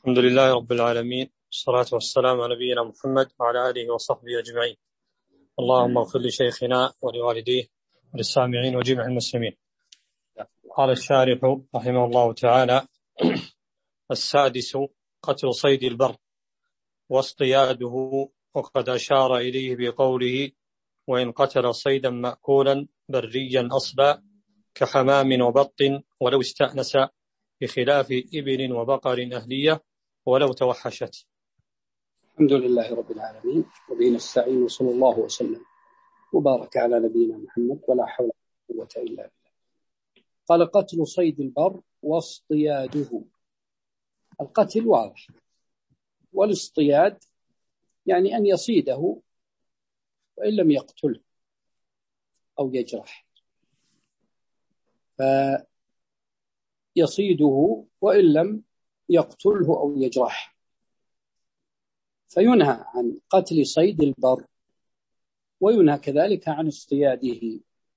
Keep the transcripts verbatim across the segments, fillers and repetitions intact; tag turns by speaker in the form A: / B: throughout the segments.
A: الحمد لله رب العالمين، والصلاة والسلام على نبينا محمد وعلى آله وصحبه أجمعين. اللهم اغفر لشيخنا ولوالديه وللسامعين وجميع المسلمين. قال الشارح رحمه الله تعالى: السادس قتل صيد البر واصطياده، وقد أشار إليه بقوله: وإن قتل صيدا مأكولا بريا أصلا كحمام وبط ولو استأنس، بخلاف إبل وبقر أهلية ولو توحشت.
B: الحمد لله رب العالمين، وبه نستعين، وصلى الله وسلم وبارك على نبينا محمد، ولا حول ولا قوة إلا بالله. قال: قتل صيد البر واصطياده. القتل واضح، والاصطياد يعني أن يصيده وإن لم يقتله أو يجرح، فيصيده وإن لم يقتله أو يجرح، فينهى عن قتل صيد البر وينهى كذلك عن اصطياده.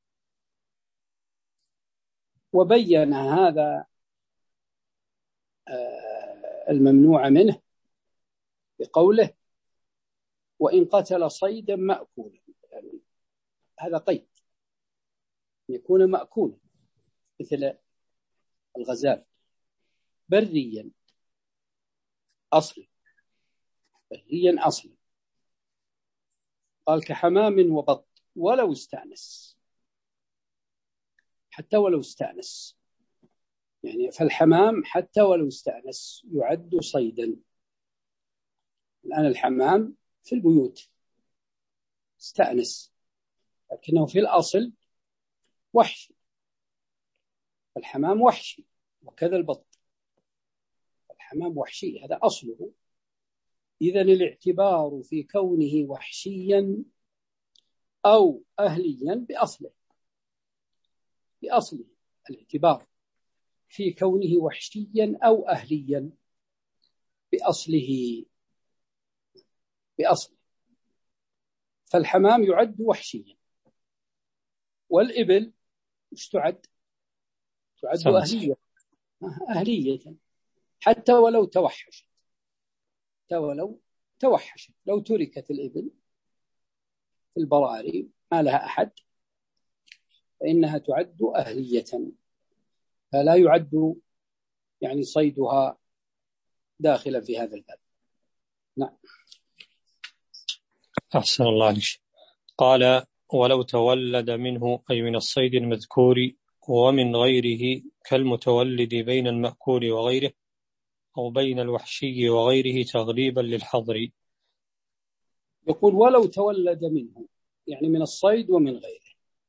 B: وبين هذا الممنوع منه بقوله: وإن قتل صيدا مأكولا، يعني هذا قيد، يكون مأكولا مثل الغزال، بريا أصلا، بريا أصلا. قال: كحمام وبط ولو استأنس، حتى ولو استأنس، يعني فالحمام حتى ولو استأنس يعد صيدا. الآن الحمام في البيوت استأنس، لكنه في الأصل وحشي، الحمام وحشي، وكذا البط. الحمام وحشي، هذا أصله. إذن الاعتبار في كونه وحشيا أو أهليا بأصله، بأصله الاعتبار في كونه وحشيا أو أهليا بأصله، بأصله. فالحمام يعد وحشيا، والإبل مش تعد؟ تعد أهلية، أهلية حتى ولو توحشت، حتى ولو توحشت. لو تركت الإبل في البراري ما لها أحد فإنها تعد أهلية، فلا يعد يعني صيدها داخلا في هذا الباب. نعم.
A: أحسن الله عليك. قال: ولو تولد منه، أي من الصيد المذكور ومن غيره، كالمتولد بين المأكول وغيره، أو بين الوحشي وغيره، تغليبا للحظر.
B: يقول: ولو تولد منه، يعني من الصيد ومن غيره.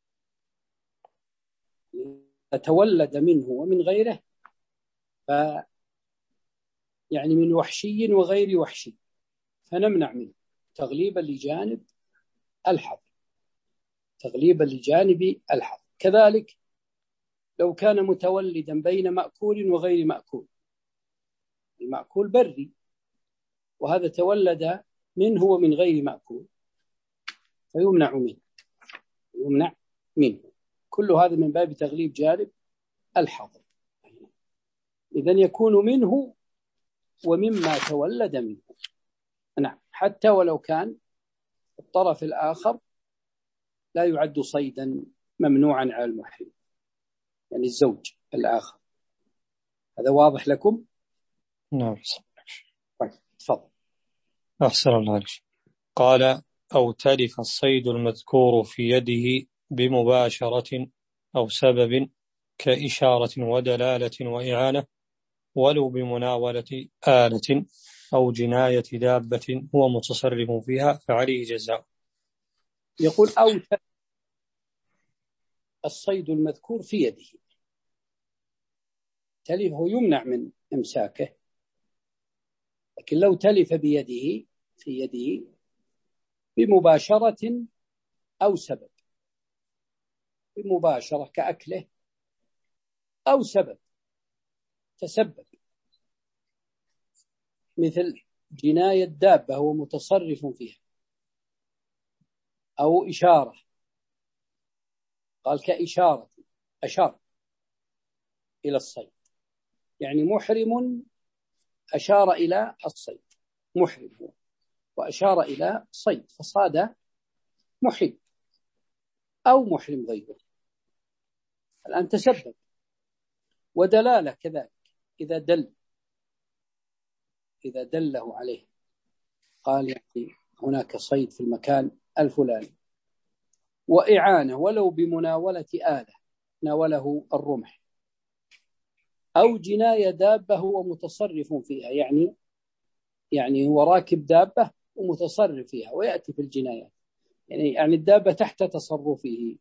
B: تولد منه ومن غيره، ف يعني من وحشي وغير وحشي، فنمنع منه تغليبا لجانب الحظر، تغليبا لجانب الحظر. كذلك لو كان متولدا بين مأكول وغير مأكول، المأكول بري وهذا تولد منه ومن غير مأكول، فيمنع منه، يمنع منه. كل هذا من باب تغليب جانب الحظر. إذن يكون منه ومما تولد منه. نعم، حتى ولو كان الطرف الآخر لا يعد صيدا ممنوعا على المحرم، يعني الزوج الآخر. هذا واضح لكم؟
A: نعم.
B: طيب تفضل.
A: أحسن الله عليك. قال: أو تلف الصيد المذكور في يده بمباشرة أو سبب، كإشارة ودلالة وإعانة، ولو بمناولة آلة أو جناية دابة هو متصرف فيها، فعليه جزاء.
B: يقول: أو تلف الصيد المذكور في يده، تلفه يمنع من إمساكه، لكن لو تلف بيده، في يده بمباشرة أو سبب، بمباشرة كأكله، أو سبب تسبب، مثل جناية دابة هو متصرف فيها، أو إشارة، قال كإشارة، أشار إلى الصيد، يعني محرم أشار إلى الصيد، محرم هو، وأشار إلى صيد فصاد محرم أو محرم غيره. الآن تسبب. ودلالة كذلك، إذا دل إذا دله عليه، قال يعني هناك صيد في المكان الفلاني، وإعانة ولو بمناولة آلة، ناوله الرمح، أو جناية دابة هو متصرف فيها، يعني يعني هو راكب دابة ومتصرف فيها، ويأتي في الجنايات، يعني يعني الدابة تحت تصرفه،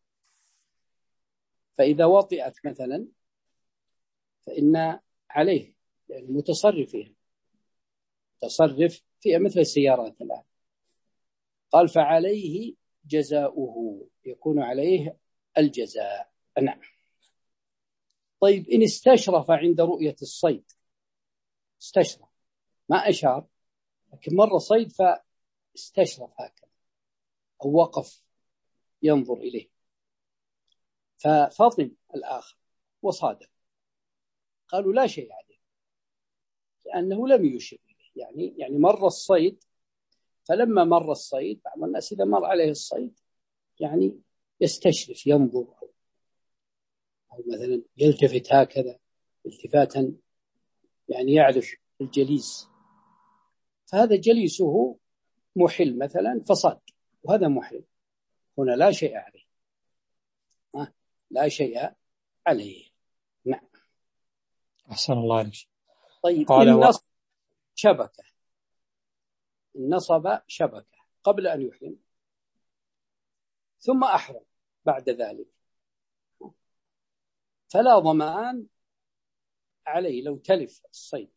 B: فإذا وطئت مثلا فإن عليه، يعني متصرف فيها، تصرف فيها مثل السيارات الآن. قال فعليه جزاؤه، يكون عليه الجزاء. نعم. طيب إن استشرف عند رؤية الصيد، استشرف ما أشار، لكن مر صيد فاستشرف هكذا أو وقف ينظر إليه، ففطن الآخر وصادف، قالوا لا شيء عليه لأنه لم يشر إليه، يعني يعني مر الصيد، فلما مر الصيد، بعض الناس إذا مر عليه الصيد يعني يستشرف ينظر، أو مثلا يلتفت هكذا التفاتا يعني يعرف الجليس، فهذا جليسه محل مثلا فصاد، وهذا محل، هنا لا شيء عليه، لا شيء عليه. نعم.
A: أحسن الله عليك.
B: طيب
A: قال
B: إن
A: و...
B: نصب شبكة، إن نصب شبكة قبل أن يحرم ثم أحرم بعد ذلك، فلا ضمان عليه لو تلف الصيد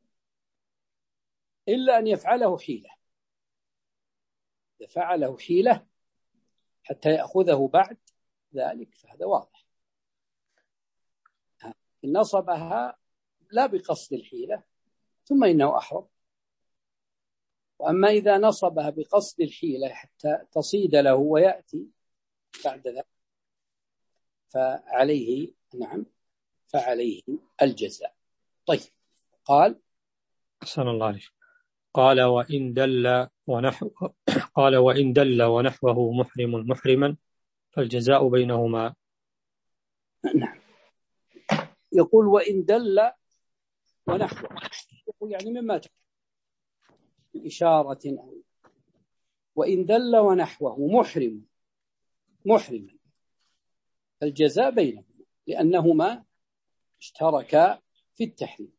B: إلا أن يفعله حيلة، إذا فعله حيلة حتى يأخذه بعد ذلك فهذا واضح. إن نصبها لا بقصد الحيلة ثم إنه أحرم. وأما إذا نصبها بقصد الحيلة حتى تصيد له ويأتي بعد ذلك فعليه، نعم، فعليه الجزاء. طيب قال
A: أحسن الله عليك. قال وإن دل ونحو قال وإن دل ونحوه محرم محرما فالجزاء بينهما.
B: نعم. يقول وإن دل ونحوه، يقول يعني مما إشارة أو وإن دل ونحوه محرم محرما فالجزاء بينهما لأنهما اشتركا في التحريم،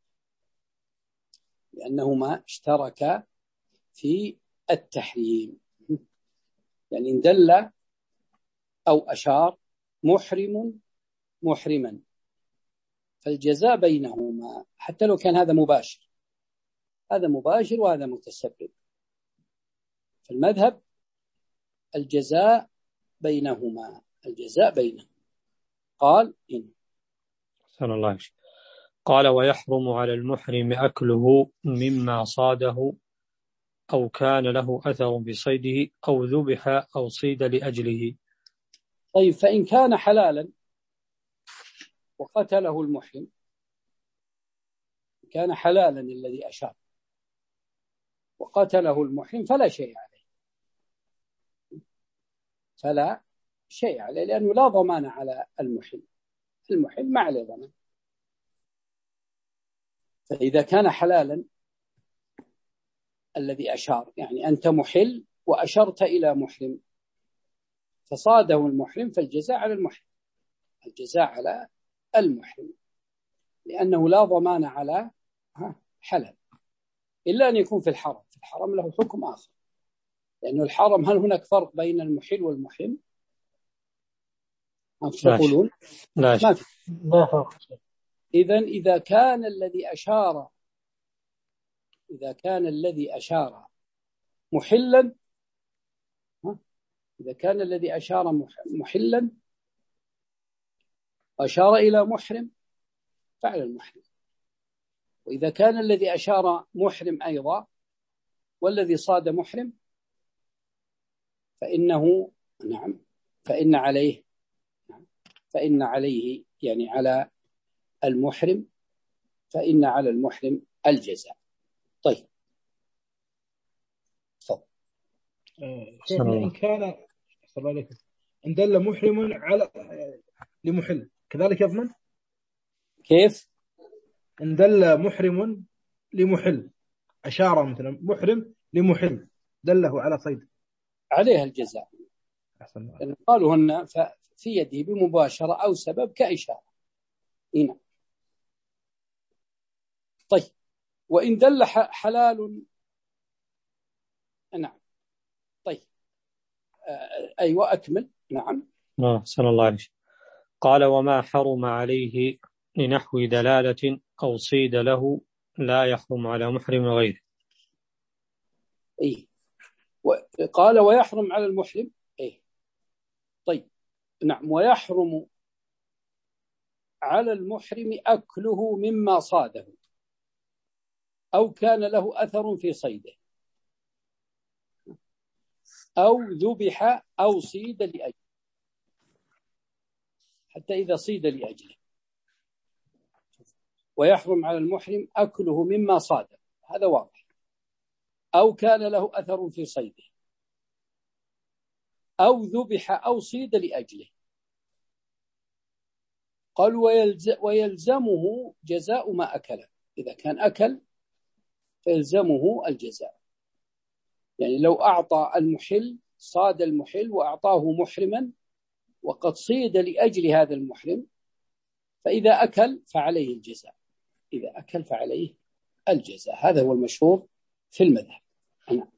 B: لأنهما اشتركا في التحريم. يعني إن دل أو أشار محرم محرما فالجزاء بينهما، حتى لو كان هذا مباشر، هذا مباشر وهذا متسبب، فالمذهب الجزاء بينهما، الجزاء بينهما. قال إن
A: أحسن الله عليك. قال ويحرم على المحرم أكله مما صاده أو كان له أثر بصيده أو ذبح أو صيد لأجله.
B: طيب فإن كان حلالا وقتله المحرم، كان حلالا الذي أشار وقتله المحرم فلا شيء عليه، فلا شيء عليه لأنه لا ضمان على المحرم، المحرم ما عليه ضمان. فإذا كان حلالا الذي أشار، يعني أنت محل وأشرت إلى محرم فصاده المحرم فالجزاء على المحرم، الجزاء على المحرم، لأنه لا ضمان على حلال إلا أن يكون في الحرم، في الحرم له حكم آخر، لأنه الحرم هل هناك فرق بين المحل والمحرم؟ ما تقولون؟
A: لا
B: ما في.
A: لا فرق.
B: إذن إذا كان الذي أشار إذا كان الذي أشار محلا إذا كان الذي أشار محلا أشار إلى محرم فعلى المحرم، وإذا كان الذي أشار محرم أيضا والذي صاد محرم فإنه نعم فإن عليه فإن عليه يعني على المحرم فإن على المحرم الجزاء. طيب
C: تفضل. شيخنا إن كان إن دل محرم على لمحل كذلك يضمن؟
B: كيف؟
C: إن دل محرم لمحل، أشار مثلا محرم لمحل دله على صيد،
B: عليها الجزاء. قالوا هن في يده بمباشرة أو سبب كإشارة. هنا طيب. وإن دل حلال، نعم. طيب أيوة أكمل. نعم.
A: نعم صلى الله عليه. قال وما حرم عليه لنحو دلالة أو صيد له لا يحرم على محرم غيره.
B: إيه. قال ويحرم على المحرم. إيه. طيب نعم. ويحرم على المحرم أكله مما صاده أو كان له أثر في صيده أو ذبح أو صيد لأجله، حتى إذا صيد لأجله. ويحرم على المحرم أكله مما صاده، هذا واضح، أو كان له أثر في صيده أو ذبح أو صيد لأجله. قال ويلزمه جزاء ما أكله. إذا كان أكل فيلزمه الجزاء. يعني لو أعطى المحل، صاد المحل وأعطاه محرما وقد صيد لأجل هذا المحرم، فإذا أكل فعليه الجزاء. إذا أكل فعليه الجزاء. هذا هو المشهور في المذهب. أنا.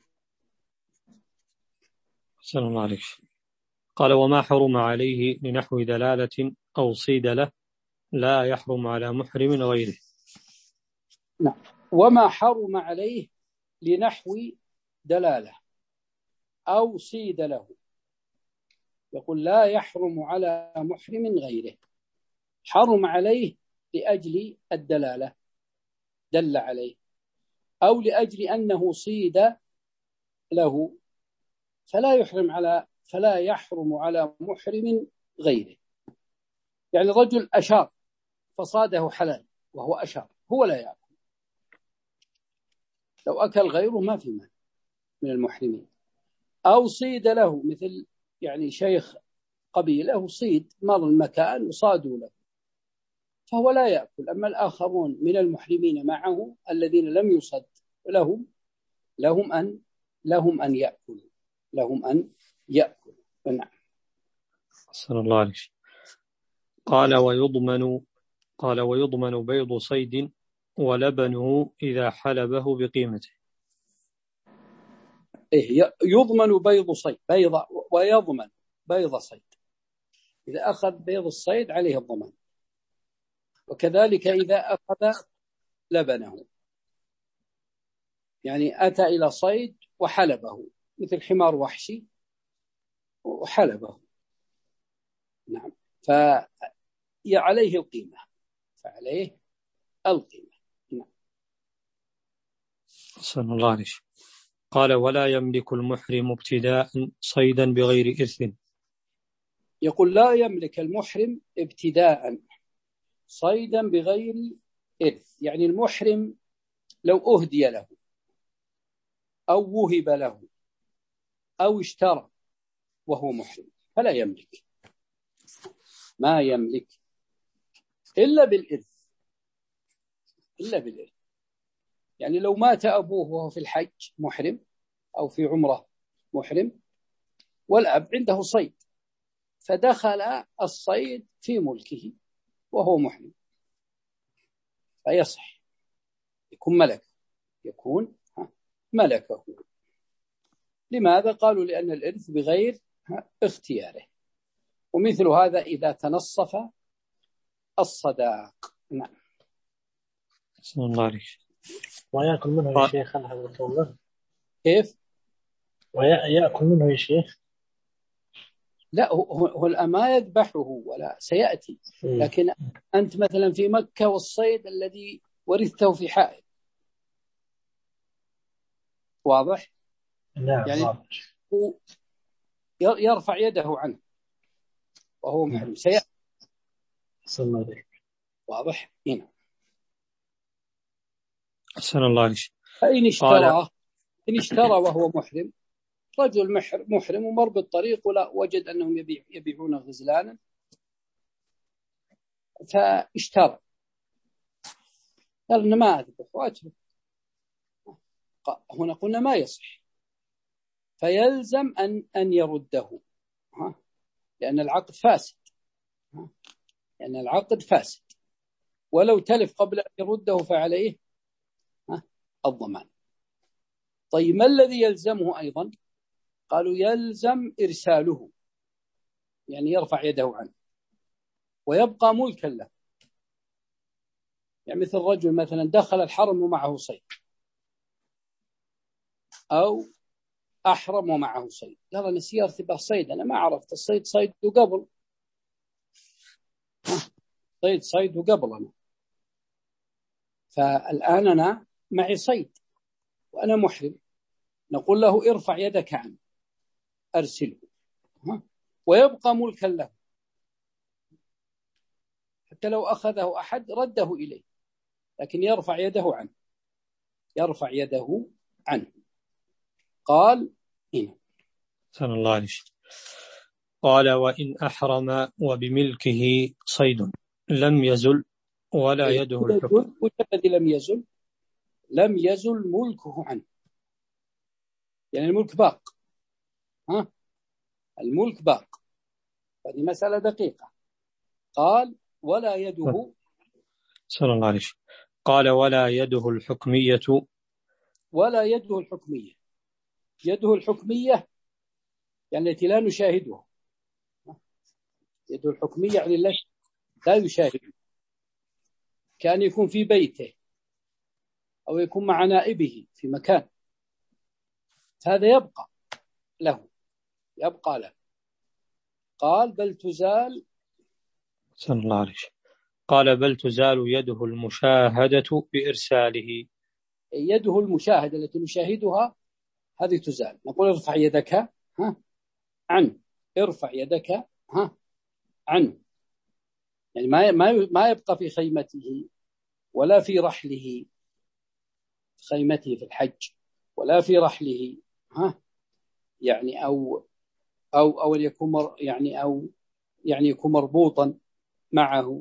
A: صلى الله عليه. قال وما حرم عليه لنحو دلالة أو صيد له لا يحرم على محرم غيره.
B: نعم. وما حرم عليه لنحو دلالة أو صيد له، يقول لا يحرم على محرم غيره. حرم عليه لأجل الدلالة، دل عليه، أو لأجل أنه صيد له، فلا يحرم على فلا يحرم على محرم غيره. يعني رجل أشار فصاده حلال وهو أشار، هو لا يأكل. لو أكل غيره ما في مانع من المحرمين. أو صيد له، مثل يعني شيخ قبيلة صيد مر المكان وصادوا له، فهو لا يأكل. أما الآخرون من المحرمين معه الذين لم يصد لهم لهم أن لهم أن يأكلوا لهم أن يأكلوا. نعم.
A: صلى الله عليه. قال ويضمن قال ويضمن بيض صيد ولبنه إذا حلبه بقيمته.
B: إيه يضمن بيض صيد بيض ويضمن بيض صيد. إذا أخذ بيض الصيد عليه الضمان، وكذلك إذا أخذ لبنه. يعني أتى إلى صيد وحلبه، مثل حمار وحشي وحلبه، نعم، فعليه القيمة فعليه القيمة. نعم.
A: صلى الله عليه. قال ولا يملك المحرم ابتداء صيدا بغير إرث.
B: يقول لا يملك المحرم ابتداء صيدا بغير إرث. يعني المحرم لو أهدي له أو وهب له أو اشترى وهو محرم فلا يملك، ما يملك إلا بالإرث إلا بالإرث. يعني لو مات أبوه وهو في الحج محرم أو في عمره محرم، والأب عنده صيد فدخل الصيد في ملكه وهو محرم، فيصح يكون ملك يكون ملكه. لماذا؟ قالوا لأن الإرث بغير اختياره. ومثل هذا إذا تنصف الصداق. نعم.
A: صلى الله عليه.
D: ويأكل منه يا شيخ الله.
B: كيف؟
D: ويأكل منه يا شيخ؟
B: لا، هو, هو الآن ما يذبحه ولا سيأتي، لكن أنت مثلا في مكة والصيد الذي ورثته في حائل، واضح؟
D: نعم.
B: يعني هو يرفع يده عنه وهو محرم سيأتي.
D: صلى الله عليه.
B: واضح؟ هنا.
A: أحسن الله عليك.
B: فإن اشترى إن اشترى وهو محرم، رجل محرم ومر بالطريق ولا وجد أنهم يبيع يبيعون غزلانا فاشترى، قال أنا ما أذبح وأترك، هنا قلنا ما يصح، فيلزم أن أن يرده، لأن العقد فاسد، لأن العقد فاسد، ولو تلف قبل أن يرده فعليه الضمان. طيب ما الذي يلزمه أيضا؟ قالوا يلزم إرساله، يعني يرفع يده عنه ويبقى ملكا له. يعني مثل رجل مثلا دخل الحرم ومعه صيد، أو أحرم ومعه صيد، قال أنا سيارتي بها صيد، أنا ما عرفت الصيد صيد قبل، صيد صيد قبل أنا، فالآن أنا معي صيد وأنا محرم، نقول له ارفع يدك عنه أرسله ويبقى ملكا له، حتى لو أخذه أحد رده إليه، لكن يرفع يده عنه، يرفع يده عنه. قال هنا
A: سن الله عليه. قال وإن أحرم وبملكه صيد لم يزل ولا يده الحكم.
B: وش الذي لم يزل؟ لم يزل ملكه عنه، يعني الملك باق، ها الملك باق، هذه مسألة دقيقة. قال ولا يده،
A: سن الله عليه. قال ولا يده الحكمية،
B: ولا يده الحكمية، يده الحكمية يعني التي لا نشاهدها، يده الحكمية يعني لا يشاهد، كان يكون في بيته أو يكون مع نائبه في مكان، هذا يبقى له، يبقى له. قال بل تزال،
A: سن الله عليه. قال بل تزال يده المشاهدة بإرساله،
B: يده المشاهدة التي نشاهدها هذه تزال، نقول ارفع يدك ها عنه، ارفع يدك ها عنه، يعني ما ما ما يبقى في خيمته ولا في رحله، في خيمته في الحج ولا في رحله، ها يعني أو أو أو يكون يعني أو يعني يكون مربوطا معه،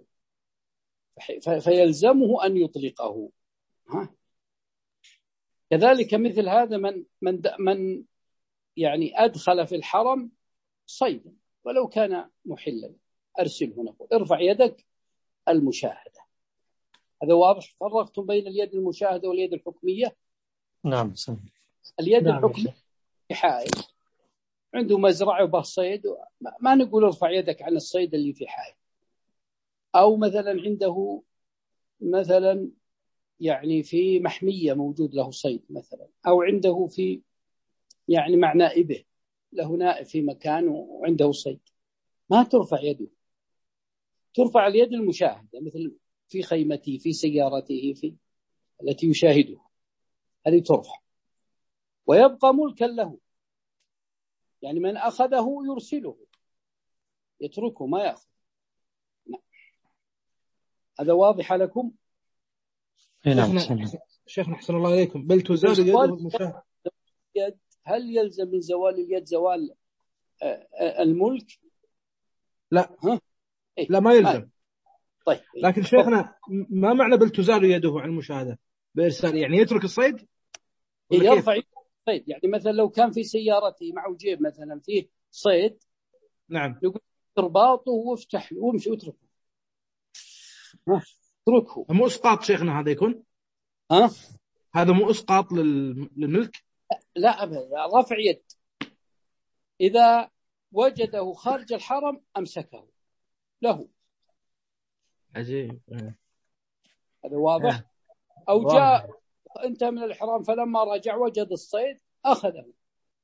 B: فيلزمه أن يطلقه. ها كذلك مثل هذا من من من يعني أدخل في الحرم صيدا ولو كان محلا، أرسله، نقول ارفع يدك المشاهدة. هذا واضح؟ فرقتم بين اليد المشاهدة واليد الحكمية؟
A: نعم سم.
B: اليد
D: نعم
B: الحكمية في حائل عنده مزرعة وبه صيد، ما نقول ارفع يدك عن الصيد اللي في حائل، أو مثلا عنده مثلا يعني في محمية موجود له صيد مثلا، أو عنده في يعني مع نائبه له نائب في مكان وعنده صيد، ما ترفع يده، ترفع اليد المشاهدة مثل في خيمته في سيارته في التي يشاهدها، هذه ترفع ويبقى ملكا له، يعني من أخذه يرسله، يتركه ما يأخذ. هذا واضح لكم؟
A: نعم
C: شيخنا أحسن الله عليكم. بل تزال يده المشاهدة،
B: هل يلزم من زوال اليد زوال الملك؟
C: لا
B: ها؟ إيه؟
C: لا ما يلزم.
B: طيب
C: لكن شيخنا ما معنى بل تزال يده عن المشاهدة بإرسال؟ يعني يترك الصيد
B: يرفع الصيد، يعني مثلا لو كان في سيارته معه جيب مثلا فيه صيد،
C: نعم،
B: نقول ارباطه وافتح وامشي واتركه، اتركه.
C: مو اسقاط شيخنا هذا يكون؟
B: ها
C: هذا مو اسقاط للملك؟
B: لا ابدا، رفع يد، اذا وجده خارج الحرم امسكه له.
C: عجيب.
B: هذا واضح.
C: آه.
B: او جاء انت من الحرام فلما رجع وجد الصيد اخذه،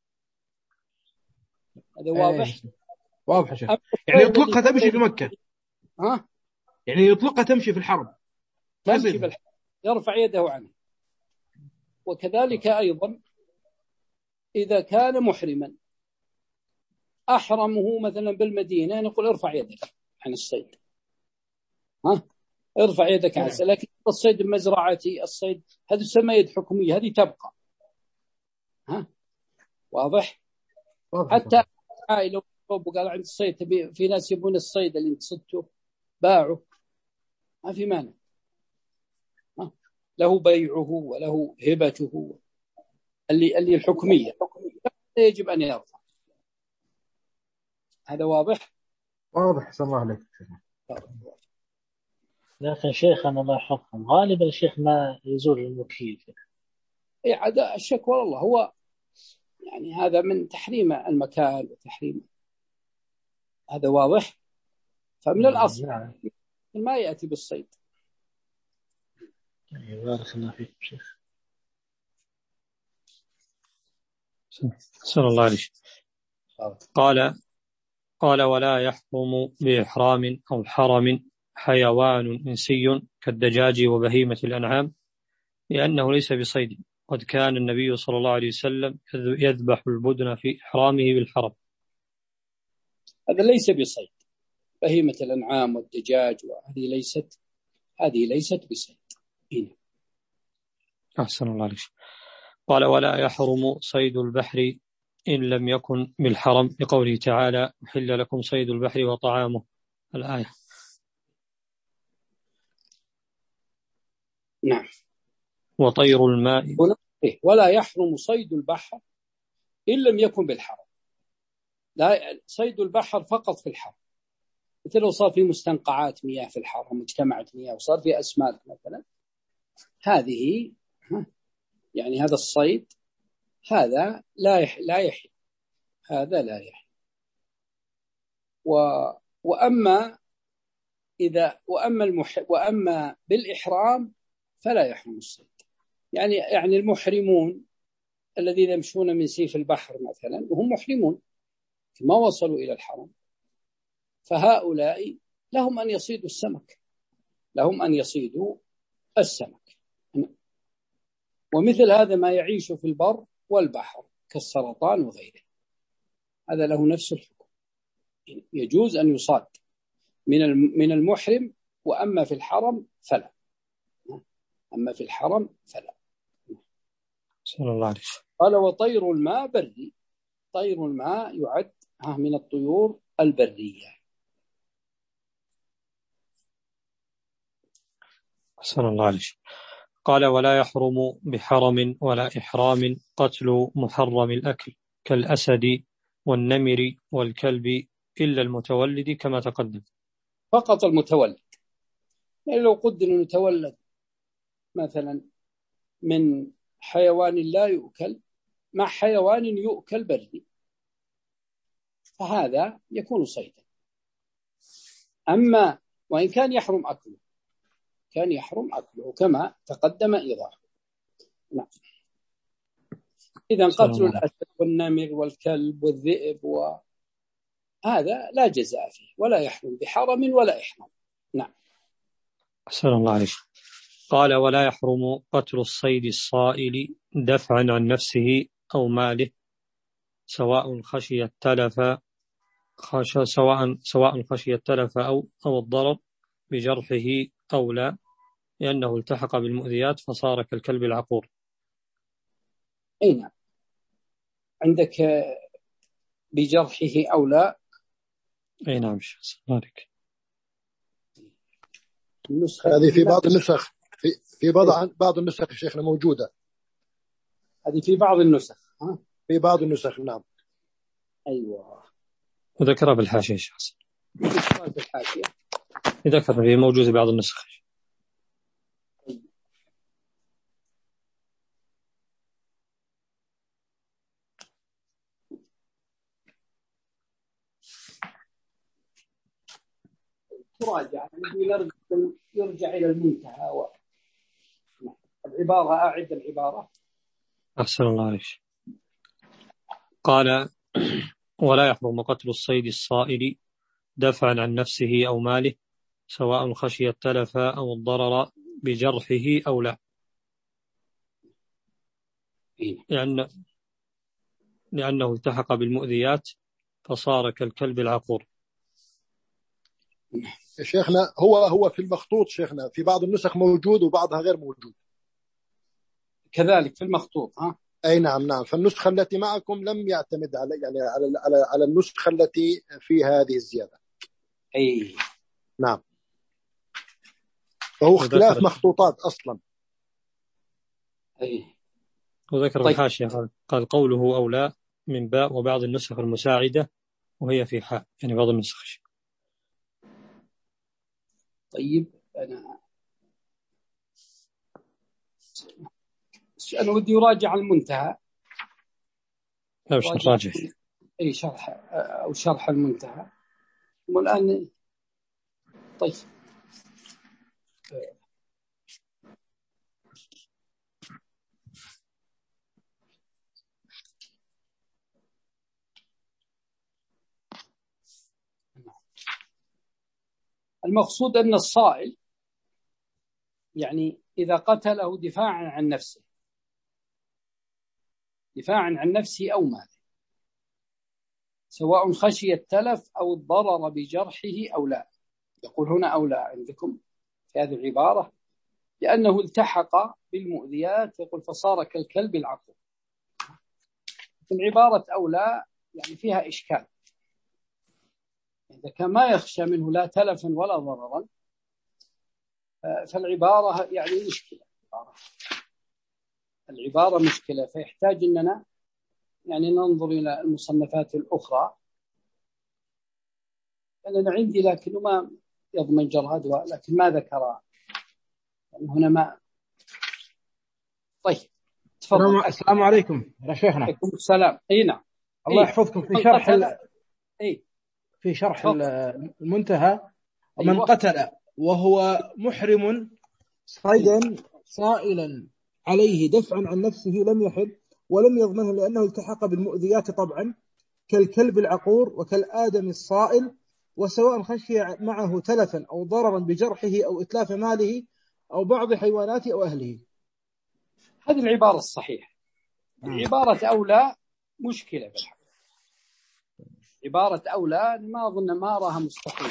B: هذا واضح.
C: آه. واضح شيخ. يعني يطلقها تمشي في مكة،
B: ها
C: يعني يطلقها تمشي في الحرم،
B: تمشي في الحرم، يرفع يده عنه. وكذلك أيضا إذا كان محرما أحرمه مثلا بالمدينة، نقول ارفع يدك عن الصيد، ها ارفع يدك عن لكن الصيد المزرعتي الصيد هذه تسمى يد حكومية، هذه تبقى. ها واضح؟ حتى عائلة وقال عند الصيد في ناس يبون الصيد اللي انت صدته باعه ما في مانع، له بيعه وله هبته اللي اللي الحكمية يجب أن يرفع. هذا واضح؟
C: واضح. صلى الله عليك.
D: لكن شيخنا الله يحفظكم غالبا الشيخ ما يزول المكيف.
B: اي عاد الشك والله هو يعني هذا من تحريم المكان وتحريم، هذا واضح. فمن الأصل
D: نعم.
B: ما يأتي بالصيد.
D: بارك الله فيك شيخ.
A: صلى الله عليه. قال قال ولا يحرم بإحرام أو حرم حيوان إنسي كالدجاج وبهيمة الأنعام لأنه ليس بصيد. قد كان النبي صلى الله عليه وسلم يذبح البدن في إحرامه بالحرم.
B: هذا ليس بصيد. بهيمة الأنعام والدجاج وهذه ليست هذه ليست بصيد. هنا.
A: أحسن الله عليك. قال ولا يحرم صيد البحر إن لم يكن بالحرم لقوله تعالى أحل لكم صيد البحر وطعامه الآية.
B: نعم.
A: وطير الماء
B: ولا يحرم صيد البحر إن لم يكن بالحرم. لا صيد البحر فقط في الحرم، مثل لو صار في مستنقعات مياه في الحرم اجتمعت مياه وصار في أسماك مثلا، هذه يعني هذا الصيد هذا لا يح لا يحل هذا لا يحل. و وأما إذا وأما المح وأما بالإحرام فلا يحرم الصيد. يعني يعني المحرمون الذين يمشون من سيف البحر مثلا وهم محرمون ما وصلوا إلى الحرم، فهؤلاء لهم أن يصيدوا السمك لهم أن يصيدوا السمك ومثل هذا ما يعيش في البر والبحر كالسرطان وغيره، هذا له نفس الحكم، يجوز أن يصاد من من المحرم. وأما في الحرم فلا أما في الحرم فلا.
A: صلى الله عليه.
B: قال وطير الماء بري. طير الماء يعد من الطيور البرية.
A: صلى الله عليه. قال ولا يحرم بحرم ولا إحرام قتل محرم الأكل كالأسد والنمر والكلب إلا المتولد كما تقدم.
B: فقط المتولد، يعني لو قدر أن يتولد مثلا من حيوان لا يؤكل مع حيوان يؤكل بري فهذا يكون صيدا. أما وإن كان يحرم أكله كان يحرم أكله كما تقدم إيضاحه. نعم. إذن قتل الأسد والنمر والكلب والذئب وهذا لا جزاء فيه ولا يحرم بحرم ولا إحرام. نعم.
A: أحسن الله عليك. قال ولا يحرم قتل الصيد الصائل دفعا عن نفسه أو ماله سواء خشي التلف خش سواء سواء خشي التلف أو أو الضرر بجرحه أو لا لأنه التحق بالمؤذيات فصار كالكلب العقور.
B: أي نعم. عندك بجرحه أو لا.
A: أي نعم شكرا.
E: هذه في بعض النسخ في في بعض بعض النسخ شيخنا موجودة.
B: هذه في بعض النسخ. ها؟
E: في بعض النسخ نعم.
B: أيوة.
A: وذكرها بالحاشية شخص.
B: بالحاشية.
A: ذكر هي موجودة في بعض النسخ.
B: تراجع يرجع إلى المنتهى و... العبارة أعد العبارة.
A: أحسن الله عليك. قال ولا يحرم قتل الصيد الصائل دفعا عن نفسه أو ماله سواء خشي التلف أو الضرر بجرحه أو لا لأن لأنه التحق بالمؤذيات فصار كالكلب العقور.
E: شيخنا هو هو في المخطوط شيخنا في بعض النسخ موجود وبعضها غير موجود
B: كذلك في المخطوط. ها
E: أي نعم نعم. فالنسخة التي معكم لم يعتمد على يعني على على على النسخة التي فيها هذه الزيادة.
B: أي
E: نعم. فهو اختلاف مخطوطات أصلا.
B: أي
A: وذكر طيب. الحاشية قال, قال قوله أو لا من باء وبعض النسخ المساعدة وهي في حاء يعني بعض النسخ.
B: طيب أنا أنا ودي أراجع المنتهى.
A: لا مش راجع.
B: أي شرح أو شرح المنتهى. والآن طيب المقصود أن الصائل يعني إذا قتله دفاعا عن نفسه دفاعا عن نفسه أو ماله سواء خشي التلف أو الضرر بجرحه أو لا. يقول هنا أو لا عندكم في هذه العبارة لأنه التحق بالمؤذيات. يقول فصار كالكلب العقور. العبارة أو لا يعني فيها إشكال. إذا كان ما يخشى منه لا تلفا ولا ضررا فالعبارة يعني مشكلة. العبارة مشكلة فيحتاج أننا يعني ننظر إلى المصنفات الأخرى. أنا عندي لكنه ما يضمن جرها دواء لكن ما ذكر يعني هنا ما. طيب
C: تفضل. السلام عليكم يا شيخنا.
B: عليكم السلام. اي نعم.
C: الله يحفظكم. في شرح ال...
B: اي
C: في شرح المنتهى ومن
B: أيوة.
C: قتل وهو محرم صيدا صائلا عليه دفعا عن نفسه لم يحل ولم يضمنه لأنه التحق بالمؤذيات طبعا كالكلب العقور وكالآدم الصائل وسواء خشي معه تلفا أو ضررا بجرحه أو إتلاف ماله أو بعض حيواناته أو أهله.
B: هذه العبارة الصحيحة. العبارة أولى مشكلة بالحق. عبارة أولى ما أظن ما أراها مستقيمة.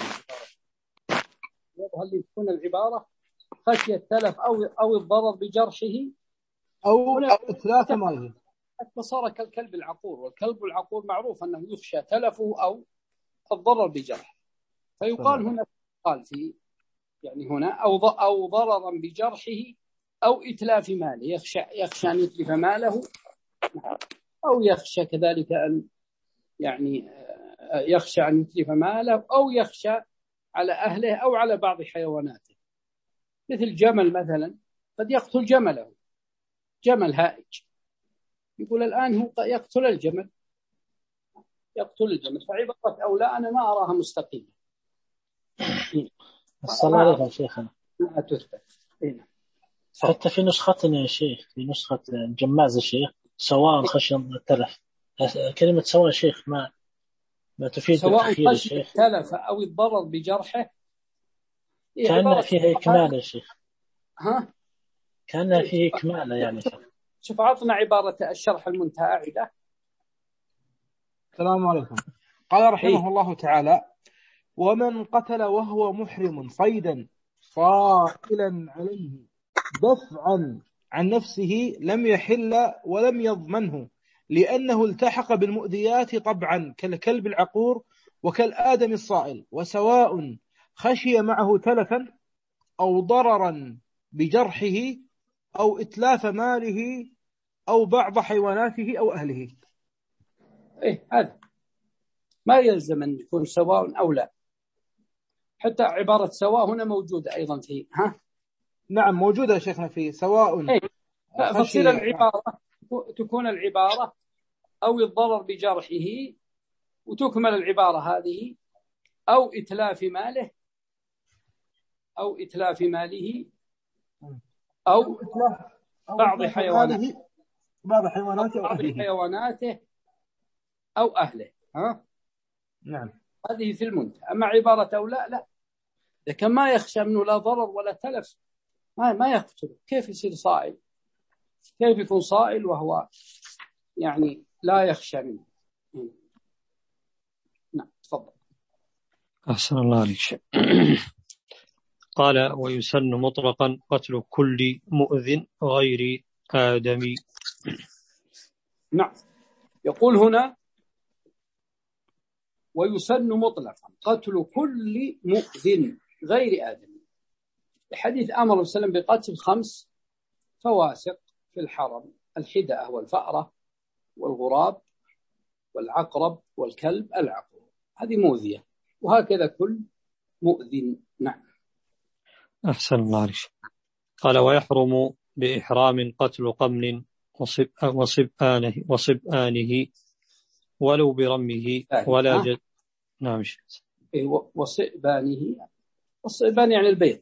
B: هل تكون العبارة خشية التلف أو أو الضرر بجرحه
C: أو إتلاف ماله
B: فصار كالكلب العقور. والكلب العقور معروف أنه يخشى تلفه أو الضرر بجرحه. فيقال هنا قال في يعني هنا أو أو ضررا بجرحه أو إتلاف ماله. يخشى يخشى أن يتلف ماله أو يخشى كذلك أن يعني يخشى أن يتلف ماله أو يخشى على أهله أو على بعض حيواناته. مثل جمل مثلا قد يقتل جمله جمل هائج. يقول الآن هو يقتل الجمل يقتل الجمل. فعبارة أو لا أنا ما أراها مستقيمة.
D: السلام عليكم يا شيخنا.
B: لا تثبت.
D: حتى في نسختنا يا شيخ في نسخة جماز الشيخ سواء خشي التلف. كلمة سواء شيخ ما ما تفيد
B: سواء خشي التلف أو الضرر بجرحه
D: كان فيه إكمال يا شيخ.
B: ها
D: كان فيه إكمال يعني.
B: شوف عطنا عبارة الشرح المنتهى أعده.
C: السلام عليكم. قال رحمه إيه؟ الله تعالى ومن قتل وهو محرم صيدا صائلا عليه دفعا عن نفسه لم يحل ولم يضمنه لأنه التحق بالمؤذيات طبعا كالكلب العقور وكالآدم الصائل وسواء خشي معه تلفا أو ضررا بجرحه أو إتلاف ماله أو بعض حيواناته أو أهله.
B: إيه هذا ما يلزم أن يكون سواء أو لا. حتى عبارة سواء هنا موجودة أيضا في ها
C: نعم موجودة يا شيخنا في سواء.
B: إيه فتصير العبارة تكون العبارة أو الضرر بجرحه وتكمل العبارة هذه أو إتلاف ماله أو إتلاف ماله أو بعض حيواناته
C: بعض حيواناته
B: بعض حيواناته أو أهله. ها
C: نعم
B: هذه في المنتهى. أما عبارة أو لا لا لكن ما يخشى منه لا ضرر ولا تلف ما ما يقتل. كيف يصير صائل؟ كيف يكون صائل وهو يعني لا يخشى منه؟ نعم تفضل.
A: أحسن الله عليك. قال ويسن مطلقا قتل كل مؤذن غير آدمي.
B: نعم، يقول هنا ويسن مطلقا قتل كل مؤذن غير آدمي، الحديث أمر وسلم بقتل خمس فواسق في الحرم: الحدأة والفأرة والغراب والعقرب والكلب العقور، هذه مؤذية، وهكذا كل مؤذن. نعم.
A: أحسن الله عليك. قال ويحرم بإحرام قتل قمل وصبآنه, وصبآنه ولو برمه ولا جد. نعم.
B: وصبانه، والصبان يعني البيض.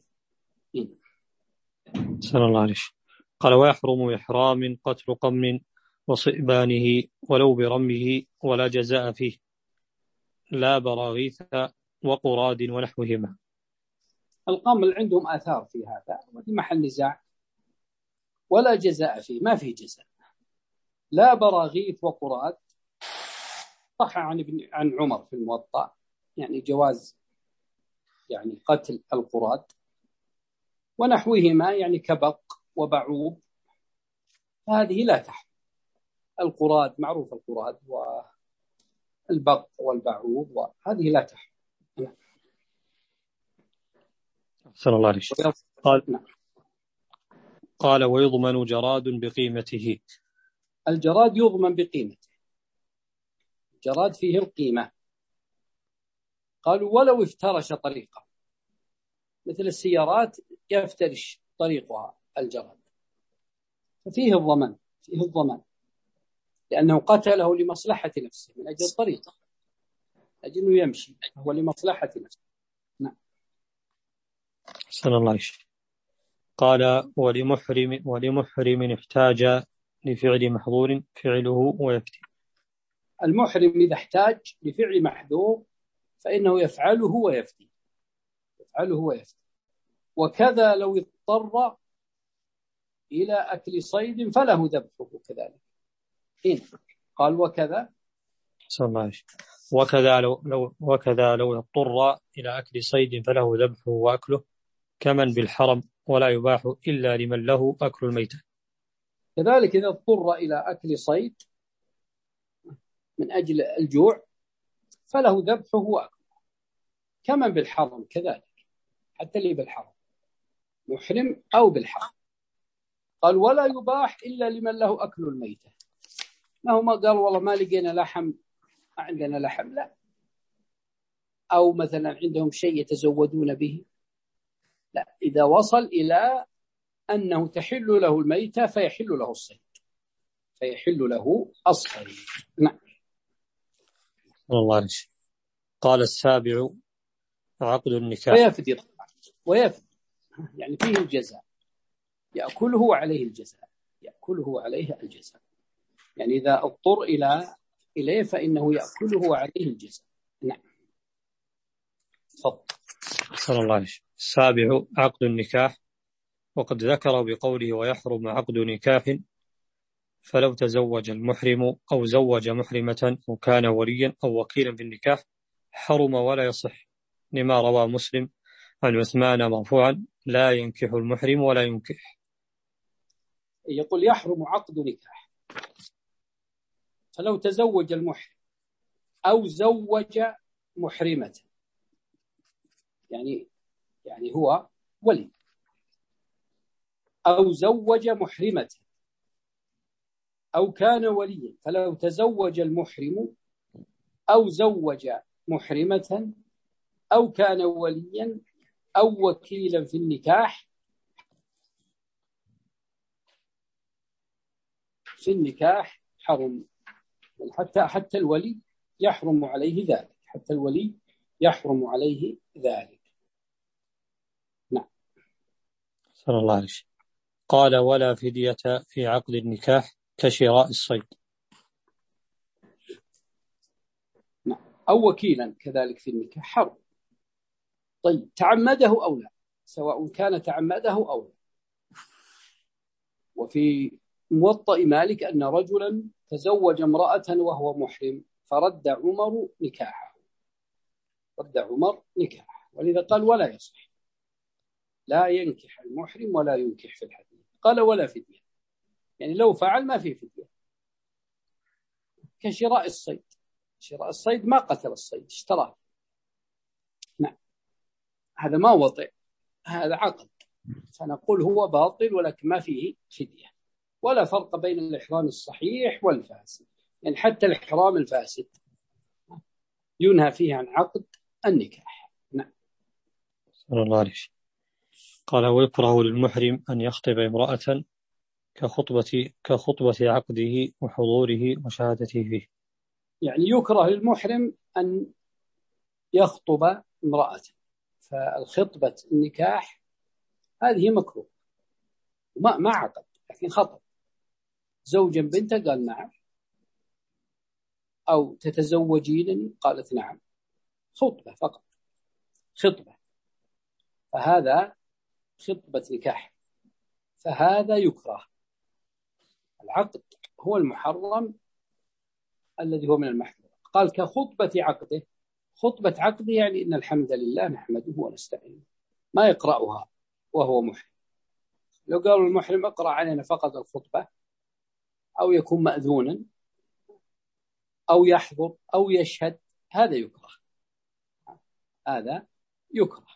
A: أحسن الله عليك. قال ويحرم إحرام قتل قمل وصبانه ولو برمه ولا جزاء فيه، لا براغيث وقراد ونحوهما.
B: القمل عندهم آثار في هذا، وفي محل نزاع، ولا جزاء فيه، ما فيه جزاء. لا براغيث وقراد صح عن ابن عن عمر في الموطأ، يعني جواز يعني قتل القراد، ونحوهما يعني كبق وبعوض، هذه لا تحرم. القراد معروف، القراد والبق والبعوض وهذه لا تحرم.
A: أحسن الله عليك. قال قال ويضمن جراد بقيمته.
B: الجراد يضمن بقيمته، الجراد فيه القيمة. قالوا ولو افترش طريقه، مثل السيارات يفترش طريقها الجراد، ففيه الضمان، فيه الضمان لأنه قتله لمصلحة نفسه من أجل الطريق، أجل أنه يمشي، هو لمصلحة نفسه. نعم.
A: أحسن الله عليك. قال ولمحرم ولمحرم احتاج لفعل محظور فعله ويفتي.
B: المحرم إذا احتاج لفعل محظور فإنه يفعله ويفتي، يفعله ويفتي. وكذا لو اضطر إلى أكل صيد فله ذبحه كذلك. إن قال وكذا
A: وكذا لو, لو وكذا لو اضطر إلى أكل صيد فله ذبحه وأكله كمن بالحرم، ولا يباح إلا لمن له أكل الميتة.
B: كذلك إذا اضطر إلى أكل صيد من أجل الجوع فله ذبحه وأكله كمن بالحرم كذلك، حتى اللي بالحرم محرم أو بالحرم. قال ولا يباح إلا لمن له أكل الميتة، ما هو ما قال والله ما لقينا لحم، ما عندنا لحم، لا، أو مثلا عندهم شيء يتزودون به، لا، إذا وصل إلى أنه تحل له الميتة فيحل له الصيد، فيحل له الصيد. نعم.
A: الله عليه. قال السابع عقد النكاح.
B: ويفدي ويفدي يعني فيه الجزاء، يأكله وعليه الجزاء، يأكله وعليه الجزاء، يعني إذا اضطر إلى إليه فإنه يأكله وعليه الجزاء. نعم. تفضل.
A: صلى الله عليه. السابع عقد النكاح، وقد ذكر بقوله ويحرم عقد نكاح، فلو تزوج المحرم أو زوج محرمة وكان وليا أو وكيلا بالنكاح حرم ولا يصح، لما روى مسلم عن عثمان مرفوعا لا ينكح المحرم ولا ينكح.
B: يقول يحرم عقد نكاح، فلو تزوج المحرم أو زوج محرمة، يعني يعني هو ولي، أو زوج محرمة أو كان وليا، فلو تزوج المحرم أو زوج محرمة أو كان وليا أو وكيلا في النكاح، في النكاح حرم، حتى حتى الولي يحرم عليه ذلك، حتى الولي يحرم عليه ذلك. نعم.
A: صلى الله عليه. قال ولا فدية في عقد النكاح كشراء الصيد.
B: نعم. أو وكيلا كذلك في النكاح حرم. طيب تعمده أو لا، سواء كان تعمده أو لا. وفي موطأ مالك أن رجلا تزوج امرأة وهو محرم فرد عمر نكاحه، رد عمر نكاح، ولذا قال ولا يصح، لا ينكح المحرم ولا ينكح في الحديث. قال ولا فدية، يعني لو فعل ما في فدية. كشراء الصيد، شراء الصيد ما قتل الصيد، اشتراه، نعم، هذا ما وطئ، هذا عقد، فنقول هو باطل ولكن ما فيه فدية. ولا فرق بين الإحرام الصحيح والفاسد، يعني حتى الإحرام الفاسد ينهى فيه عن عقد النكاح. نعم.
A: صلى الله عليه وسلم. قال ويكره للمحرم أن يخطب امرأة كخطبة كخطبة عقده وحضوره وشهادته فيه.
B: يعني يكره للمحرم أن يخطب امرأة، فالخطبة النكاح هذه مكروه، ما ما عقد لكن خطب زوجا بنته قال نعم، أو تتزوجينني قالت نعم، خطبة فقط، خطبة، فهذا خطبة نكاح، فهذا يكره. العقد هو المحرم الذي هو من المحظور. قال كخطبة عقده، خطبة عقده يعني إن الحمد لله نحمده ونستعينه، ما يقرأها وهو محرم. لو قالوا المحرم اقرأ علينا فقط الخطبة، أو يكون مأذونا أو يحضر أو يشهد، هذا يكره، هذا يكره.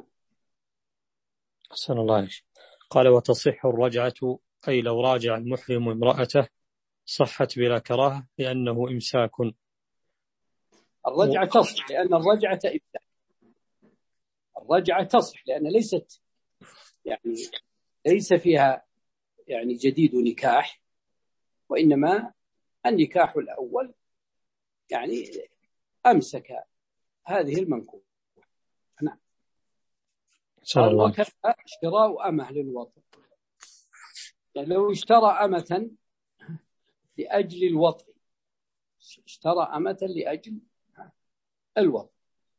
A: أحسن الله عليك. قال وتصح الرجعة، أي لو راجع المحرم امرأته صحت بلا كراهة لأنه إمساك.
B: الرجعة تصح لأن الرجعة إمساك، الرجعة تصح لأن ليست يعني ليس فيها يعني جديد نكاح، وإنما النكاح الأول يعني أمسك هذه المنكوح. نعم. قال وكذا شراء أمه للوطن، يعني لو اشترى أمة لأجل الوطن، اشترى أمة لأجل الوطن،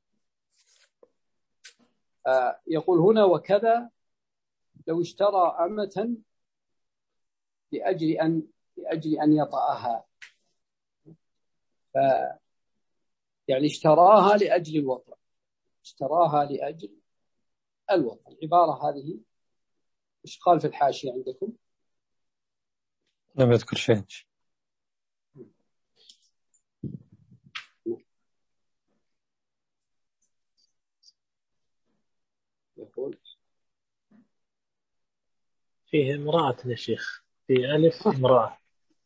B: آه يقول هنا وكذا لو اشترى أمة لأجل أن لأجل أن يطأها، ف يعني اشتراها لأجل الوطن، اشتراها لأجل الوطن. العبارة هذه إيش قال في الحاشية عندكم؟
A: لم يذكر شيء.
B: يقول
D: فيه امرأة يا شيخ، في ألف امرأة.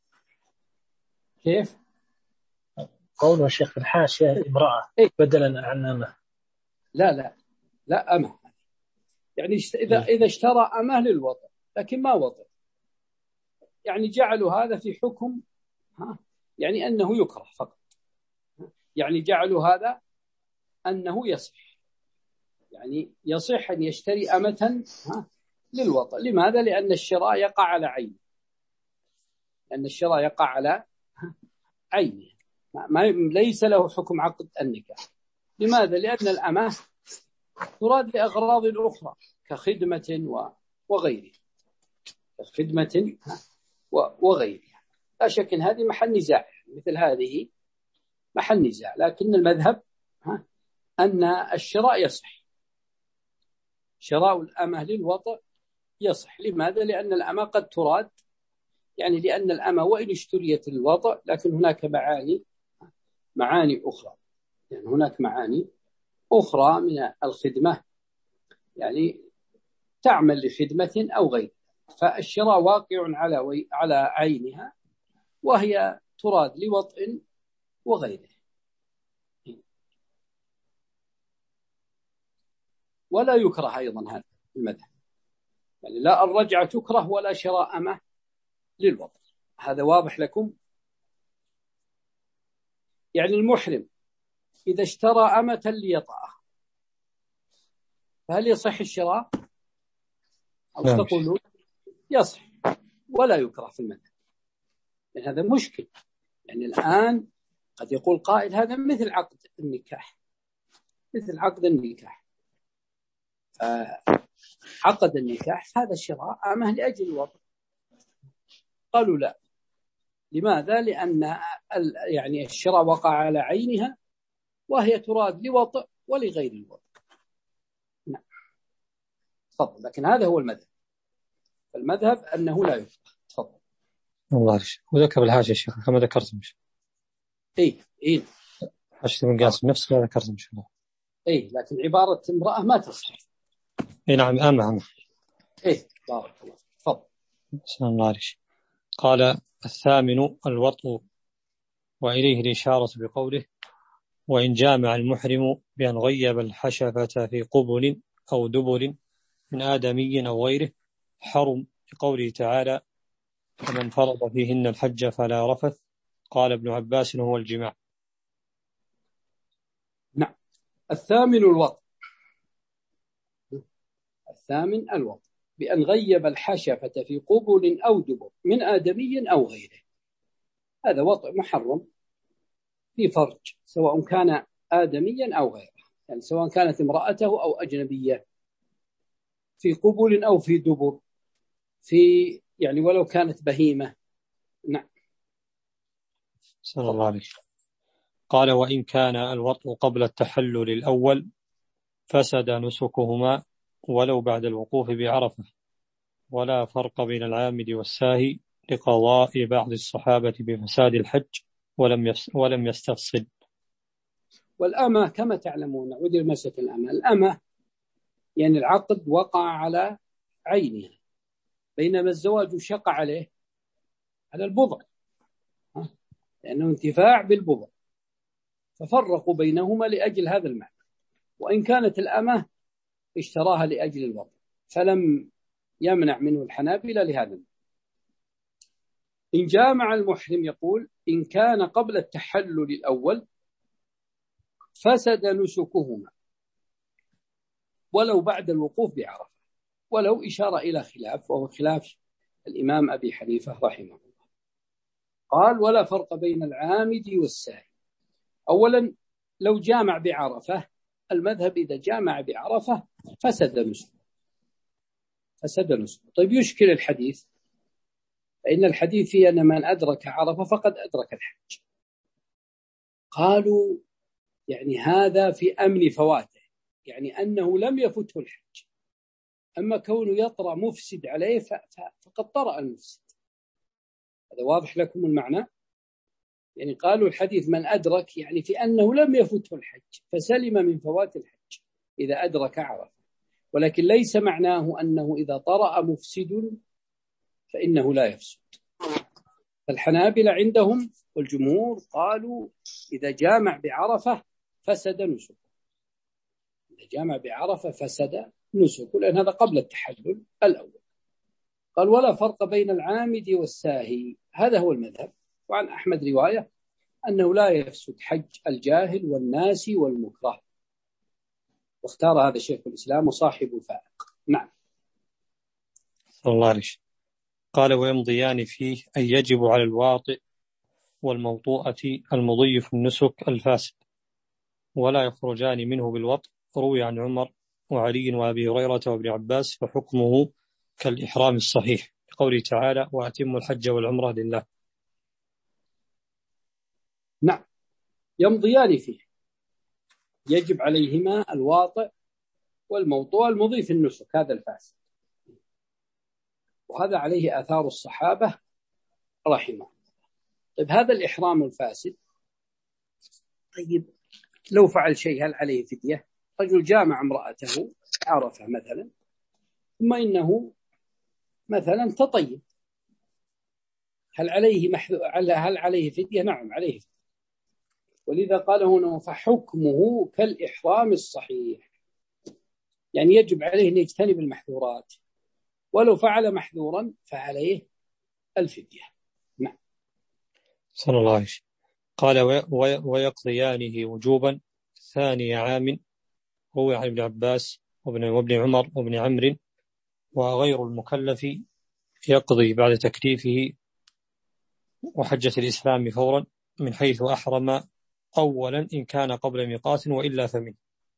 B: كيف؟
D: قوله الشيخ في الحاشية امرأة
B: إيه؟
D: بدلا عن أمه.
B: لا لا لا أمه، يعني إذا إذا اشترى أمه للوطن لكن ما وطن، يعني جعلوا هذا في حكم ها يعني أنه يكره فقط، يعني جعلوا هذا أنه يصح، يعني يصح أن يشتري أمة ها للوطن. لماذا؟ لأن الشراء يقع على عين، لأن الشراء يقع على عينه، ما ليس له حكم عقد النكاح. لماذا؟ لأن الأمة تراد لأغراض أخرى كخدمة وغيره، كخدمة وغيرها. لا شك أن هذه محل نزاع، مثل هذه محل نزاع، لكن المذهب أن الشراء يصح، شراء الأمة للوطء يصح. لماذا؟ لأن الأمة قد تراد، يعني لأن الأمة وإن اشتريت الوطء لكن هناك معاني معاني أخرى، يعني هناك معاني أخرى من الخدمة، يعني تعمل لخدمة أو غير، فالشراء واقع على على عينها وهي تراد لوطء وغيره. ولا يكره أيضا هذا المذهب، يعني لا الرجعة تكره ولا شراء أمه للوطء. هذا واضح لكم؟ يعني المحرم إذا اشترى أمة ليطأها فهل يصح الشراء؟ أو تقولون يصح ولا يكره في المذهب؟ يعني هذا مشكل، يعني الآن قد يقول قائل هذا مثل عقد النكاح، مثل عقد النكاح، عقد النكاح هذا الشراء أمه لأجل الوطء. قالوا لا. لماذا؟ لأن يعني الشراء وقع على عينها وهي تراد لوطء ولغير الوضع. نعم تفضل. لكن هذا هو المذهب، المذهب أنه لا يفقه. تفضل.
A: الله يرشد. وذكر الحاشية الشيخ كما ذكرت مش
B: إيه إيه
A: حاشية من قاسم نفس ما ذكرت مش الله.
B: إيه لكن عبارة امرأة ما تصح.
A: إيه نعم أما أما
B: إيه بارك الله. تفضل.
A: سلام الله عليك. قال الثامن الوطء، وإليه الإشارة بقوله وإن جامع المحرم بأن غيب الحشفة في قبل أو دبر من آدمي أو غيره حرم، لقوله تعالى فمن فرض فيهن الحج فلا رفث. قال ابن عباس هو الجماع.
B: نعم. الثامن الوطء، الثامن الوطء بأن غيب الحشفة في قبل أو دبر من آدمي أو غيره. هذا وطء محرم في فرج، سواء كان آدميا أو غيره، يعني سواء كانت امرأته أو أجنبية، في قبل أو في دبر، في يعني ولو كانت بهيمة. نعم.
A: صلى الله عليه. قال وإن كان الوطء قبل التحلل الأول فسد نسكهما ولو بعد الوقوف بعرفة، ولا فرق بين العامد والساهي، لقضاء بعض الصحابة بفساد الحج ولم ولم يستفصل.
B: والأمة كما تعلمون، نعود إلى مسألة الأمة. الأمة يعني العقد وقع على عينها، بينما الزواج شق عليه على البضع، لأنه انتفاع بالبضع، ففرقوا بينهما لأجل هذا المعنى. وإن كانت الأمة اشتراها لأجل الوضع، فلم يمنع منه الحنابلة لهذا. إن جامع المحرم يقول إن كان قبل التحلل الأول فسد نسكهما ولو بعد الوقوف بعرفة، ولو إشارة إلى خلاف، وهو خلاف الإمام أبي حنيفة رحمه الله. قال ولا فرق بين العامد والساهي. أولا لو جامع بعرفة، المذهب إذا جامع بعرفة فسد نسكه، فسد نسكه. طيب يشكل الحديث، فإن الحديث فيه أن من أدرك عرفة فقد أدرك الحج. قالوا يعني هذا في أمن فواته، يعني أنه لم يفته الحج. أما كونه يطرأ مفسد عليه فقد طرأ المفسد. هذا واضح لكم المعنى؟ يعني قالوا الحديث من أدرك يعني في أنه لم يفته الحج فسلم من فوات الحج إذا أدرك عرفة، ولكن ليس معناه أنه إذا طرأ مفسد فإنه لا يفسد. فالحنابلة عندهم والجمهور قالوا إذا جامع بعرفة فسد نسك، إذا جامع بعرفة فسد نسك، لأن هذا قبل التحلل الأول. قال ولا فرق بين العامد والساهي، هذا هو المذهب. وعن أحمد رواية أنه لا يفسد حج الجاهل والناس والمكره، واختار هذا شيخ الإسلام وصاحب الفائق. نعم.
A: صلى الله عليه. قال ويمضيان فيه أن يجب على الواطئ والموطوءة المضي في النسك الفاسد، ولا يخرجان منه بالوطء. روي عن عمر وعلي وأبي هريرة وابن عباس، فحكمه كالإحرام الصحيح، بقوله تعالى وأتم الحج والعمرة لله.
B: نعم يمضيان فيه، يجب عليهما الواطئ والموطوء المضي في النسك هذا الفاسد، وهذا عليه آثار الصحابة رحمه. طيب هذا الإحرام الفاسد، طيب لو فعل شيء هل عليه فدية؟ رجل جامع امرأته عرفة مثلا، ثم إنه مثلا تطيب، هل عليه محذو... هل عليه فدية؟ نعم عليه فدية. ولذا قال هنا فحكمه كالإحرام الصحيح، يعني يجب عليه أن يجتنب المحذورات، ولو فعل محذورا فعليه الفدية. نعم.
A: صلى الله عليه. قال ويقضيانه وجوبا ثاني عام. روي عن ابن عباس وابن, وابن عمر وابن عمرو. وغير المكلف يقضي بعد تكليفه وحجة الإسلام فورا من حيث أحرم أولا إن كان قبل ميقات، وإلا فمن.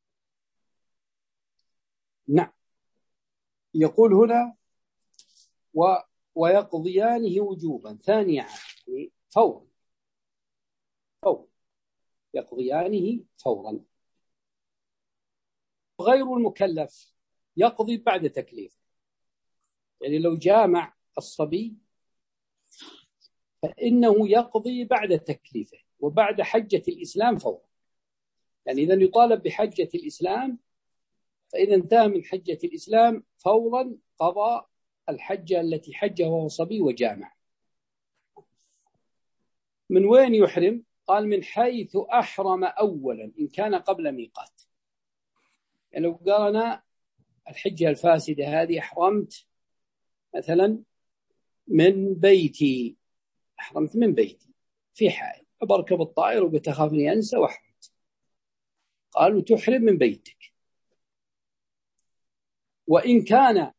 B: نعم. يقول هنا و ويقضيانه وجوبا ثاني عام، يعني فورا فورا يقضيانه فورا. غير المكلف يقضي بعد تكليفه، يعني لو جامع الصبي فإنه يقضي بعد تكليفه وبعد حجة الإسلام فورا. يعني إذا يطالب بحجة الإسلام، فإذا انتهى من حجة الإسلام فورا قضى الحجة التي حجها وهو صبي وجامع. من وين يحرم؟ قال من حيث أحرم أولا إن كان قبل ميقات. يعني لو قال أنا الحجة الفاسدة هذه أحرمت مثلا من بيتي، أحرمت من بيتي في حائل، أبركب الطائر وبتخاف أني أنسى وأحرمت، قالوا تحرم من بيتك. وإن كان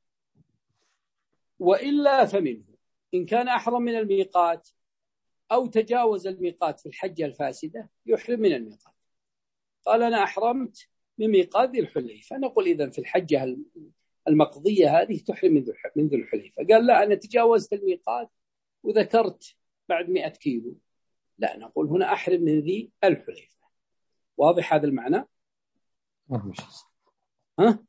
B: وإلا فمنه، إن كان أحرم من الميقات أو تجاوز الميقات في الحجة الفاسدة يحرم من الميقات. قال أنا أحرمت من ميقات ذي الحليفة، نقول إذن في الحجة المقضية هذه تحرم من ذي الحليفة. قال لا أنا تجاوزت الميقات وذكرت بعد مئة كيلو، لا نقول هنا أحرم من ذي الحليفة. واضح هذا المعنى؟ ها؟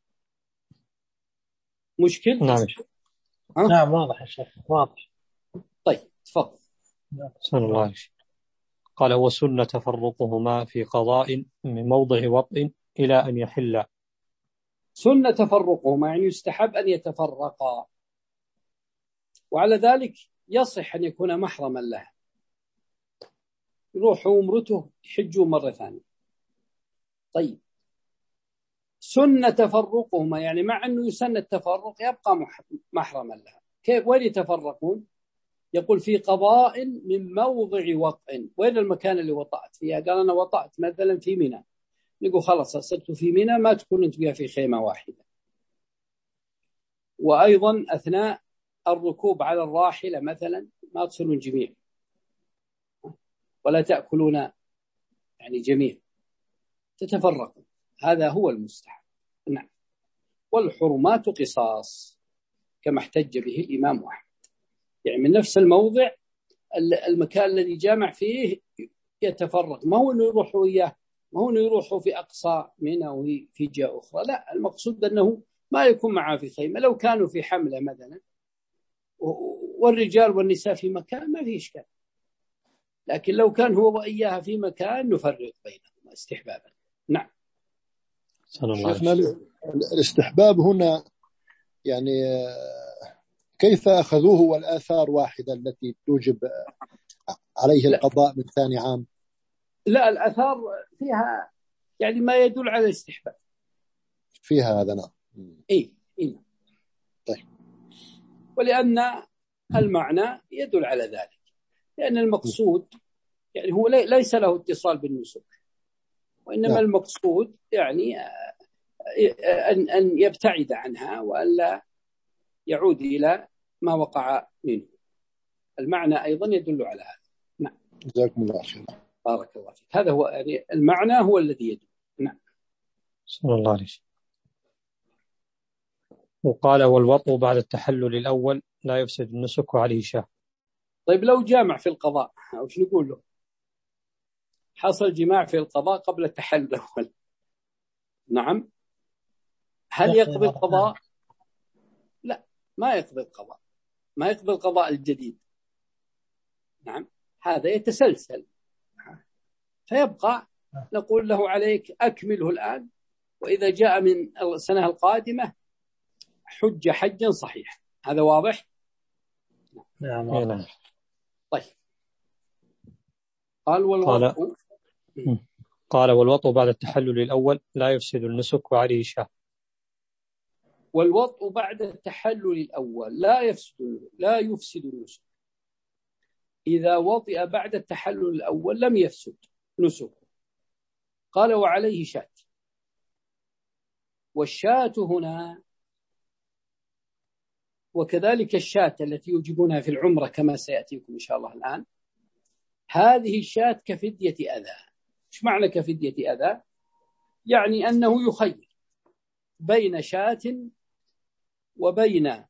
B: مشكل؟
A: نعم
B: ها؟
D: نعم واضح يا شيخ واضح.
B: طيب تفضل.
A: صلى الله عليه وسلم. قال وسنة تفرقهما في قضاء من موضع وطء إلى أن يحل.
B: سنة تفرقهما يعني يستحب أن يتفرقا، وعلى ذلك يصح أن يكون محرما لها، يروحوا امرته يحجوا مرة ثانية. طيب سنة تفرقهما يعني مع أنه يسن التفرق يبقى محرما لها. كيف؟ وين يتفرقون؟ يقول في قضاء من موضع وطء. وين المكان اللي وطأت فيها؟ قال أنا وطأت مثلا في منى، نقول خلاص صرت في منى ما تكون أنت بها في خيمة واحدة. وأيضا أثناء الركوب على الراحلة مثلا ما تصلون جميع ولا تأكلون يعني جميع، تتفرقون، هذا هو المستحب. نعم. والحرمات قصاص كما احتج به الإمام أحمد، يعني من نفس الموضع المكان الذي جامع فيه يتفرق، ما هو أنه يروحوا إياه، ما هو أنه يروحوا في أقصى منى أو في جهة أخرى، لا، المقصود أنه ما يكون معه في خيمة. لو كانوا في حملة مثلا والرجال والنساء في مكان ما فيه إشكال، لكن لو كان هو وإياها في مكان نفرق بينهم استحبابا. نعم.
E: شيخنا الاستحباب هنا يعني كيف أخذوه والآثار واحدة التي توجب عليه القضاء من ثاني عام؟
B: لا، الآثار فيها يعني ما يدل على الاستحباب
E: فيها هذا. نعم.
B: إيه إيه.
E: طيب.
B: ولأن المعنى يدل على ذلك، لأن المقصود يعني هو ليس له اتصال بالنسك، وإنما نعم. المقصود يعني أن أن يبتعد عنها وألا يعود إلى ما وقع منه. المعنى أيضا يدل على هذا. نعم.
E: جزاكم الله خير.
B: بارك الله فيك. هذا هو يعني المعنى هو الذي يدل. نعم.
A: صلى الله عليه وسلم. وقال والوطء بعد التحلل الأول لا يفسد النسك عليه شاه.
B: طيب لو جامع في القضاء وش نقول له؟ حصل جماع في القضاء قبل التحلل الأول، نعم، هل يقضي القضاء؟ لا، ما يقضي القضاء، ما يقضي القضاء الجديد. نعم، هذا يتسلسل فيبقى نقول له عليك أكمله الآن، وإذا جاء من السنة القادمة حج حجا صحيح. هذا واضح؟
A: نعم.
B: طيب. قال والوطء
A: قال, قال والوطء بعد التحلل الأول لا يفسد النسك وعليه شاه.
B: والوطء بعد التحلل الأول لا يفسد لا يفسد النسك. إذا وطئ بعد التحلل الأول لم يفسد نسكه. قال وعليه شاة. والشاة هنا وكذلك الشاة التي يوجبونها في العمرة كما سيأتيكم إن شاء الله الآن، هذه الشاة كفدية أذى. إيش معنى كفدية أذى؟ يعني أنه يخير بين شاة وبين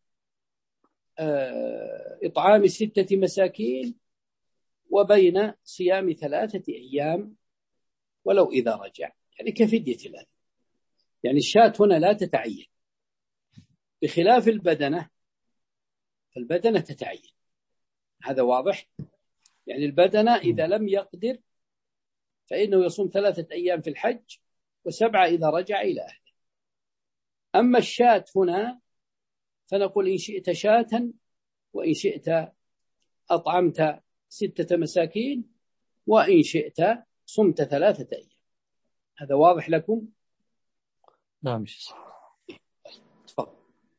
B: إطعام ستة مساكين وبين صيام ثلاثة أيام ولو إذا رجع، يعني كفدية الأذى. يعني الشاة هنا لا تتعين، بخلاف البدنة، فالبدنة تتعين. هذا واضح؟ يعني البدنة إذا لم يقدر فإنه يصوم ثلاثة أيام في الحج وسبعة إذا رجع إلى أهله. أما الشاة هنا فنقول إن شئت شاة وإن شئت أطعمت ستة مساكين وإن شئت صمت ثلاثة أيام. هذا واضح لكم؟
A: نعم.
B: تفضل.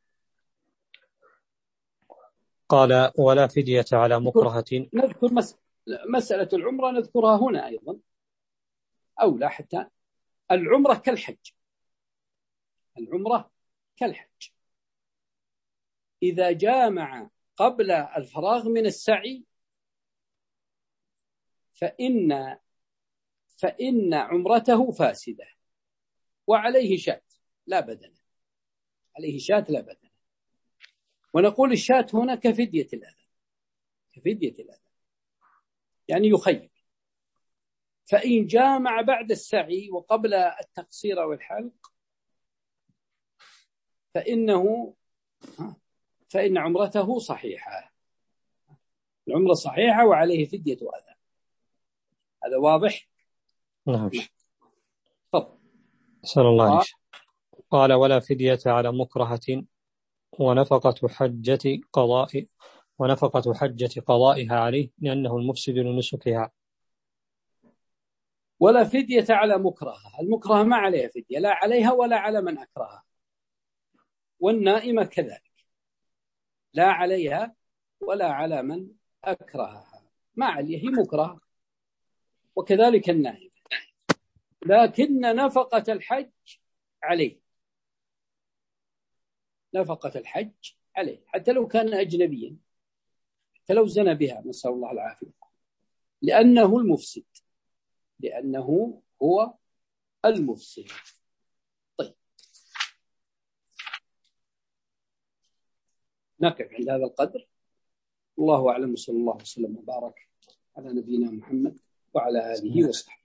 A: قال ولا فدية على مكرهة.
B: نذكر مس... مسألة العمرة نذكرها هنا أيضا أولى، حتى العمرة كالحج، العمرة كالحج إذا جامع قبل الفراغ من السعي فإن فإن عمرته فاسدة وعليه شاة لا بدنة، عليه شاة لا بدنة. ونقول الشاة هنا كفدية الأذى، كفدية الأذى يعني يخير. فإن جامع بعد السعي وقبل التقصير والحلق فإنه فإن عمرته صحيحة، العمرة صحيحة وعليه فدية أذى. هذا واضح؟
A: نعم.
B: طب
A: صلى الله عليه. قال ولا فدية على مكرهة ونفقة حجة قضاء ونفقة حجة قضائها عليه لأنه المفسد لنسكها.
B: ولا فدية على مكرهة، المكرهة ما عليها فدية، لا عليها ولا على من أكرهها. والنائمة كذلك لا عليها ولا على من أكرهها، ما عليها، هي مكرهة. وكذلك النائمة، لكن نفقة الحج عليه، نفقة الحج عليه حتى لو كان أجنبيا، حتى لو زنى بها، نسأل الله العافية، لأنه المفسد، لأنه هو المفسد. طيب نقف عند هذا القدر، الله أعلم، صلى الله وسلم وبارك على نبينا محمد وعلى آله وصحبه.